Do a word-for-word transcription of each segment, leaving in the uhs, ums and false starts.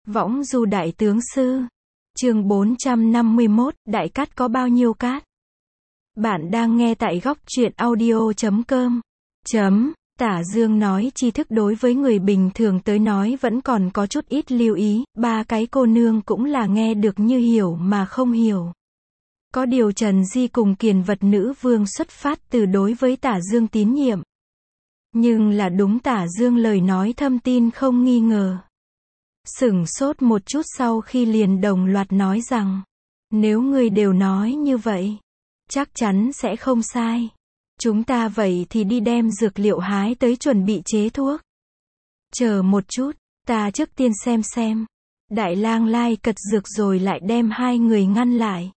Võng du đại tướng sư. Chương bốn trăm năm mươi mốt, đại cát có bao nhiêu cát? Bạn đang nghe tại góc truyện audio chấm com. Chấm, Tả Dương nói tri thức đối với người bình thường tới nói vẫn còn có chút ít lưu ý, ba cái cô nương cũng là nghe được như hiểu mà không hiểu. Có điều Trần Di cùng Kiền Vật Nữ Vương xuất phát từ đối với Tả Dương tín nhiệm. Nhưng là đúng Tả Dương lời nói thâm tin không nghi ngờ. Sửng sốt một chút sau khi liền đồng loạt nói rằng, nếu ngươi đều nói như vậy, chắc chắn sẽ không sai. Chúng ta vậy thì đi đem dược liệu hái tới chuẩn bị chế thuốc. Chờ một chút, ta trước tiên xem xem. Đại lang lai cật dược rồi lại đem hai người ngăn lại.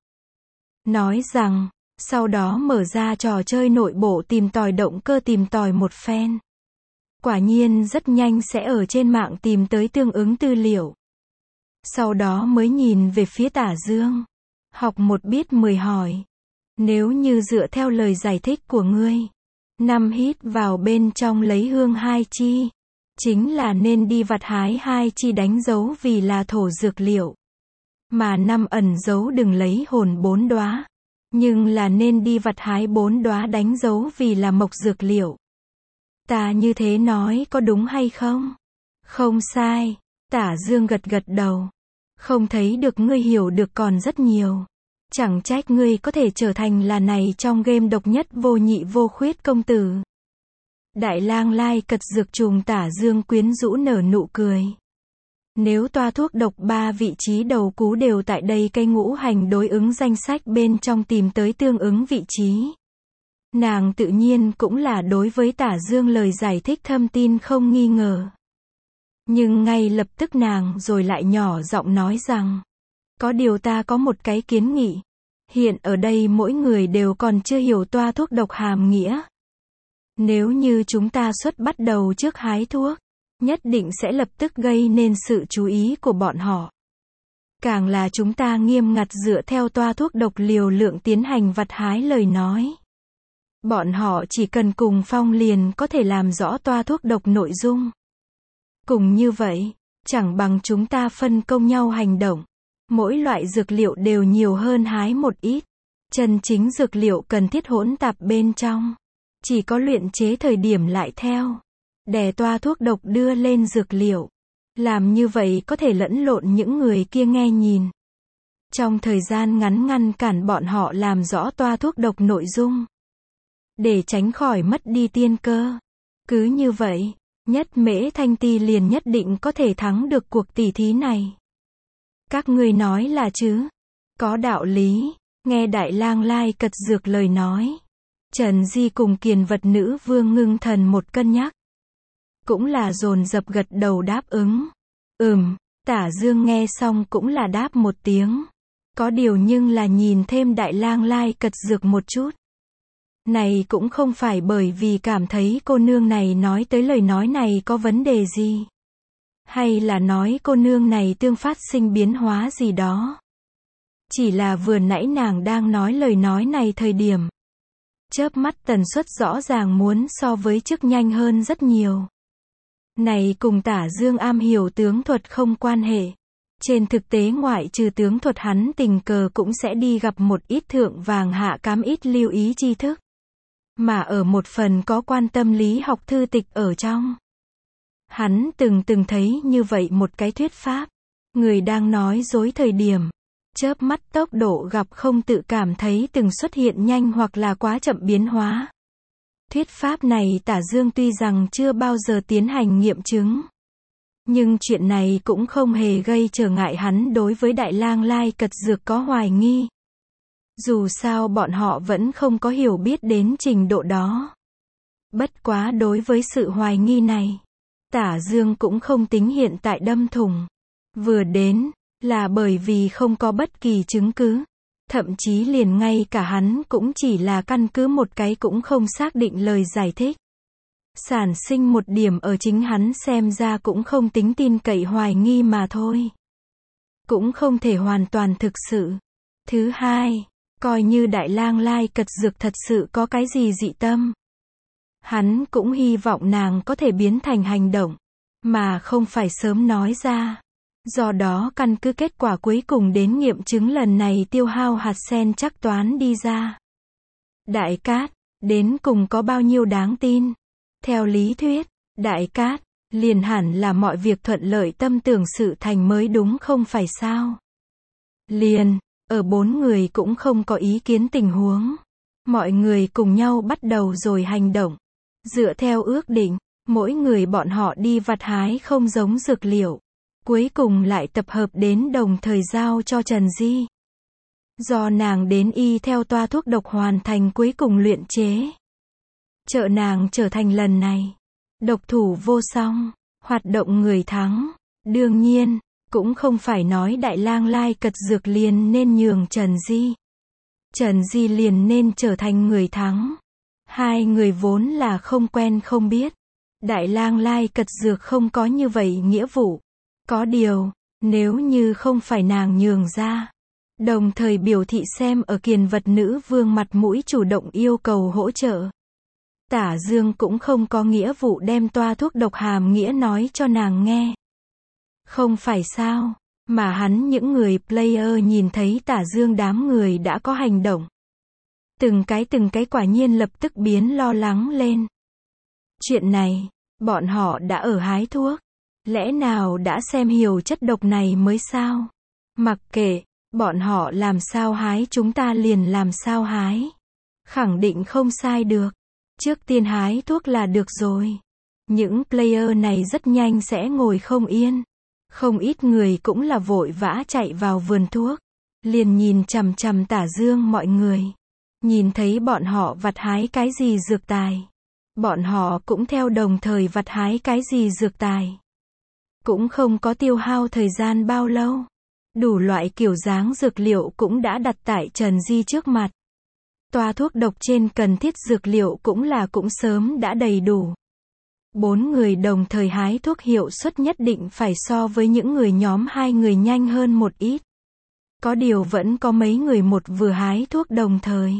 Nói rằng, sau đó mở ra trò chơi nội bộ tìm tòi động cơ tìm tòi một phen. Quả nhiên rất nhanh sẽ ở trên mạng tìm tới tương ứng tư liệu. Sau đó mới nhìn về phía Tả Dương. Học một biết mười hỏi. Nếu như dựa theo lời giải thích của ngươi, năm hít vào bên trong lấy hương hai chi, chính là nên đi vặt hái hai chi đánh dấu vì là thổ dược liệu. Mà năm ẩn dấu đừng lấy hồn bốn đóa, nhưng là nên đi vặt hái bốn đóa đánh dấu vì là mộc dược liệu. Ta như thế nói có đúng hay không? Không sai. Tả Dương gật gật đầu. Không thấy được ngươi hiểu được còn rất nhiều. Chẳng trách ngươi có thể trở thành là này trong game độc nhất vô nhị vô khuyết công tử. Đại lang lai cật dược trùng Tả Dương quyến rũ nở nụ cười. Nếu toa thuốc độc ba vị trí đầu cú đều tại đây cây ngũ hành đối ứng danh sách bên trong tìm tới tương ứng vị trí. Nàng tự nhiên cũng là đối với Tả Dương lời giải thích thâm tin không nghi ngờ. Nhưng ngay lập tức nàng rồi lại nhỏ giọng nói rằng, có điều ta có một cái kiến nghị. Hiện ở đây mỗi người đều còn chưa hiểu toa thuốc độc hàm nghĩa. Nếu như chúng ta xuất bắt đầu trước hái thuốc, nhất định sẽ lập tức gây nên sự chú ý của bọn họ. Càng là chúng ta nghiêm ngặt dựa theo toa thuốc độc liều lượng tiến hành vặt hái lời nói. Bọn họ chỉ cần cùng phong liền có thể làm rõ toa thuốc độc nội dung. Cùng như vậy, chẳng bằng chúng ta phân công nhau hành động. Mỗi loại dược liệu đều nhiều hơn hái một ít. Chân chính dược liệu cần thiết hỗn tạp bên trong. Chỉ có luyện chế thời điểm lại theo. Đè toa thuốc độc đưa lên dược liệu. Làm như vậy có thể lẫn lộn những người kia nghe nhìn. Trong thời gian ngắn ngăn cản bọn họ làm rõ toa thuốc độc nội dung. Để tránh khỏi mất đi tiên cơ. Cứ như vậy, Nhất Mễ Thanh Ti liền nhất định có thể thắng được cuộc tỉ thí này. Các ngươi nói là chứ? Có đạo lý. Nghe Đại lang lai cật dược lời nói. Trần Di cùng Kiền Vật Nữ Vương ngưng thần một cân nhắc. Cũng là dồn dập gật đầu đáp ứng. Ừm, Tả Dương nghe xong cũng là đáp một tiếng. Có điều nhưng là nhìn thêm Đại lang lai cật dược một chút. Này cũng không phải bởi vì cảm thấy cô nương này nói tới lời nói này có vấn đề gì. Hay là nói cô nương này tương phát sinh biến hóa gì đó. Chỉ là vừa nãy nàng đang nói lời nói này thời điểm. Chớp mắt tần suất rõ ràng muốn so với trước nhanh hơn rất nhiều. Này cùng Tả Dương am hiểu tướng thuật không quan hệ. Trên thực tế ngoại trừ tướng thuật hắn tình cờ cũng sẽ đi gặp một ít thượng vàng hạ cám ít lưu ý tri thức. Mà ở một phần có quan tâm lý học thư tịch ở trong. Hắn từng từng thấy như vậy một cái thuyết pháp. Người đang nói dối thời điểm. Chớp mắt tốc độ gặp không tự cảm thấy từng xuất hiện nhanh hoặc là quá chậm biến hóa. Thuyết pháp này Tả Dương tuy rằng chưa bao giờ tiến hành nghiệm chứng. Nhưng chuyện này cũng không hề gây trở ngại hắn đối với Đại lang lai cật dược có hoài nghi. Dù sao bọn họ vẫn không có hiểu biết đến trình độ đó. Bất quá đối với sự hoài nghi này, Tả Dương cũng không tính hiện tại đâm thủng. Vừa đến, là bởi vì không có bất kỳ chứng cứ. Thậm chí liền ngay cả hắn cũng chỉ là căn cứ một cái cũng không xác định lời giải thích. Sản sinh một điểm ở chính hắn xem ra cũng không tính tin cậy hoài nghi mà thôi. Cũng không thể hoàn toàn thực sự. Thứ hai, coi như Đại lang lai cật dược thật sự có cái gì dị tâm. Hắn cũng hy vọng nàng có thể biến thành hành động, mà không phải sớm nói ra. Do đó căn cứ kết quả cuối cùng đến nghiệm chứng lần này tiêu hao hạt sen chắc toán đi ra. Đại cát, đến cùng có bao nhiêu đáng tin? Theo lý thuyết, đại cát, liền hẳn là mọi việc thuận lợi tâm tưởng sự thành mới đúng không phải sao? Liền, ở bốn người cũng không có ý kiến tình huống. Mọi người cùng nhau bắt đầu rồi hành động. Dựa theo ước định, mỗi người bọn họ đi vặt hái không giống dược liệu. Cuối cùng lại tập hợp đến đồng thời giao cho Trần Di. Do nàng đến y theo toa thuốc độc hoàn thành cuối cùng luyện chế. Trợ nàng trở thành lần này độc thủ vô song, hoạt động người thắng. Đương nhiên, cũng không phải nói Đại Lang Lai Cật Dược liền nên nhường Trần Di. Trần Di liền nên trở thành người thắng. Hai người vốn là không quen không biết. Đại Lang Lai Cật Dược không có như vậy nghĩa vụ. Có điều, nếu như không phải nàng nhường ra, đồng thời biểu thị xem ở Kiền Vật Nữ Vương mặt mũi chủ động yêu cầu hỗ trợ, Tả Dương cũng không có nghĩa vụ đem toa thuốc độc hàm nghĩa nói cho nàng nghe. Không phải sao, mà hắn những người player nhìn thấy Tả Dương đám người đã có hành động. Từng cái từng cái quả nhiên lập tức biến lo lắng lên. Chuyện này, bọn họ đã ở hái thuốc. Lẽ nào đã xem hiểu chất độc này mới sao? Mặc kệ, bọn họ làm sao hái chúng ta liền làm sao hái. Khẳng định không sai được. Trước tiên hái thuốc là được rồi. Những player này rất nhanh sẽ ngồi không yên. Không ít người cũng là vội vã chạy vào vườn thuốc. Liền nhìn chằm chằm Tả Dương mọi người. Nhìn thấy bọn họ vặt hái cái gì dược tài. Bọn họ cũng theo đồng thời vặt hái cái gì dược tài. Cũng không có tiêu hao thời gian bao lâu. Đủ loại kiểu dáng dược liệu cũng đã đặt tại Trần Di trước mặt. Toa thuốc độc trên cần thiết dược liệu cũng là cũng sớm đã đầy đủ. Bốn người đồng thời hái thuốc hiệu suất nhất định phải so với những người nhóm hai người nhanh hơn một ít. Có điều vẫn có mấy người một vừa hái thuốc đồng thời.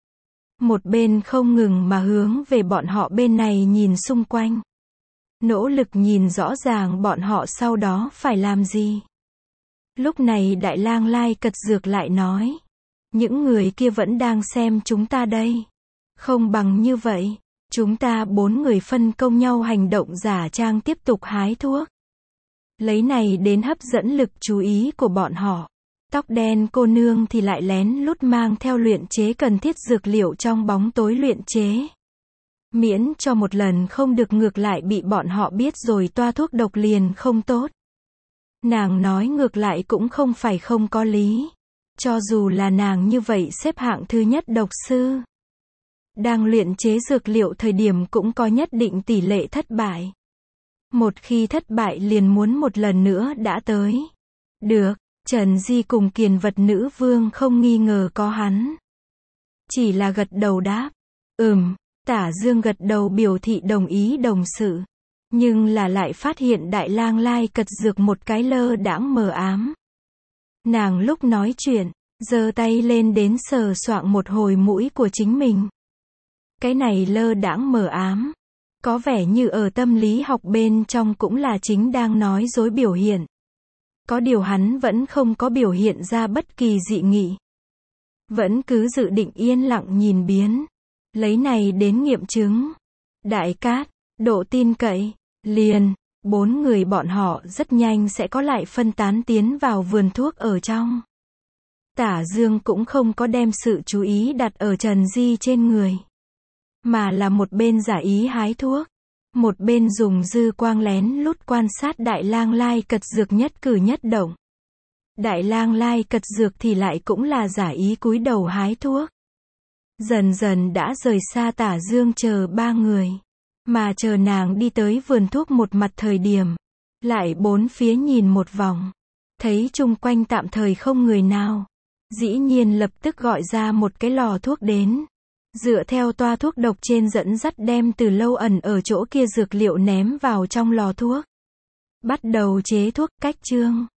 Một bên không ngừng mà hướng về bọn họ bên này nhìn xung quanh. Nỗ lực nhìn rõ ràng bọn họ sau đó phải làm gì. Lúc này Đại Lang Lai Cật Dược lại nói. Những người kia vẫn đang xem chúng ta đây. Không bằng như vậy, chúng ta bốn người phân công nhau hành động giả trang tiếp tục hái thuốc. Lấy này đến hấp dẫn lực chú ý của bọn họ. Tóc đen cô nương thì lại lén lút mang theo luyện chế cần thiết dược liệu trong bóng tối luyện chế. Miễn cho một lần không được ngược lại bị bọn họ biết rồi toa thuốc độc liền không tốt. Nàng nói ngược lại cũng không phải không có lý. Cho dù là nàng như vậy xếp hạng thứ nhất độc sư. Đang luyện chế dược liệu thời điểm cũng có nhất định tỷ lệ thất bại. Một khi thất bại liền muốn một lần nữa đã tới. Được, Trần Di cùng Kiền Vật Nữ Vương không nghi ngờ có hắn. Chỉ là gật đầu đáp. Ừm, Tả Dương gật đầu biểu thị đồng ý đồng sự. Nhưng là lại phát hiện Đại Lang Lai Cật Dược một cái lơ đãng mờ ám. Nàng lúc nói chuyện, giơ tay lên đến sờ soạng một hồi mũi của chính mình. Cái này lơ đãng mờ ám. Có vẻ như ở tâm lý học bên trong cũng là chính đang nói dối biểu hiện. Có điều hắn vẫn không có biểu hiện ra bất kỳ dị nghị. Vẫn cứ dự định yên lặng nhìn biến. Lấy này đến nghiệm chứng. Đại cát, độ tin cậy, liền, bốn người bọn họ rất nhanh sẽ có lại phân tán tiến vào vườn thuốc ở trong. Tả Dương cũng không có đem sự chú ý đặt ở Trần Di trên người. Mà là một bên giả ý hái thuốc. Một bên dùng dư quang lén lút quan sát Đại Lang Lai Cật Dược nhất cử nhất động. Đại Lang Lai Cật Dược thì lại cũng là giả ý cúi đầu hái thuốc. Dần dần đã rời xa Tả Dương chờ ba người. Mà chờ nàng đi tới vườn thuốc một mặt thời điểm. Lại bốn phía nhìn một vòng. Thấy chung quanh tạm thời không người nào. Dĩ nhiên lập tức gọi ra một cái lò thuốc đến. Dựa theo toa thuốc độc trên dẫn dắt đem từ lâu ẩn ở chỗ kia dược liệu ném vào trong lò thuốc. Bắt đầu chế thuốc cách chương.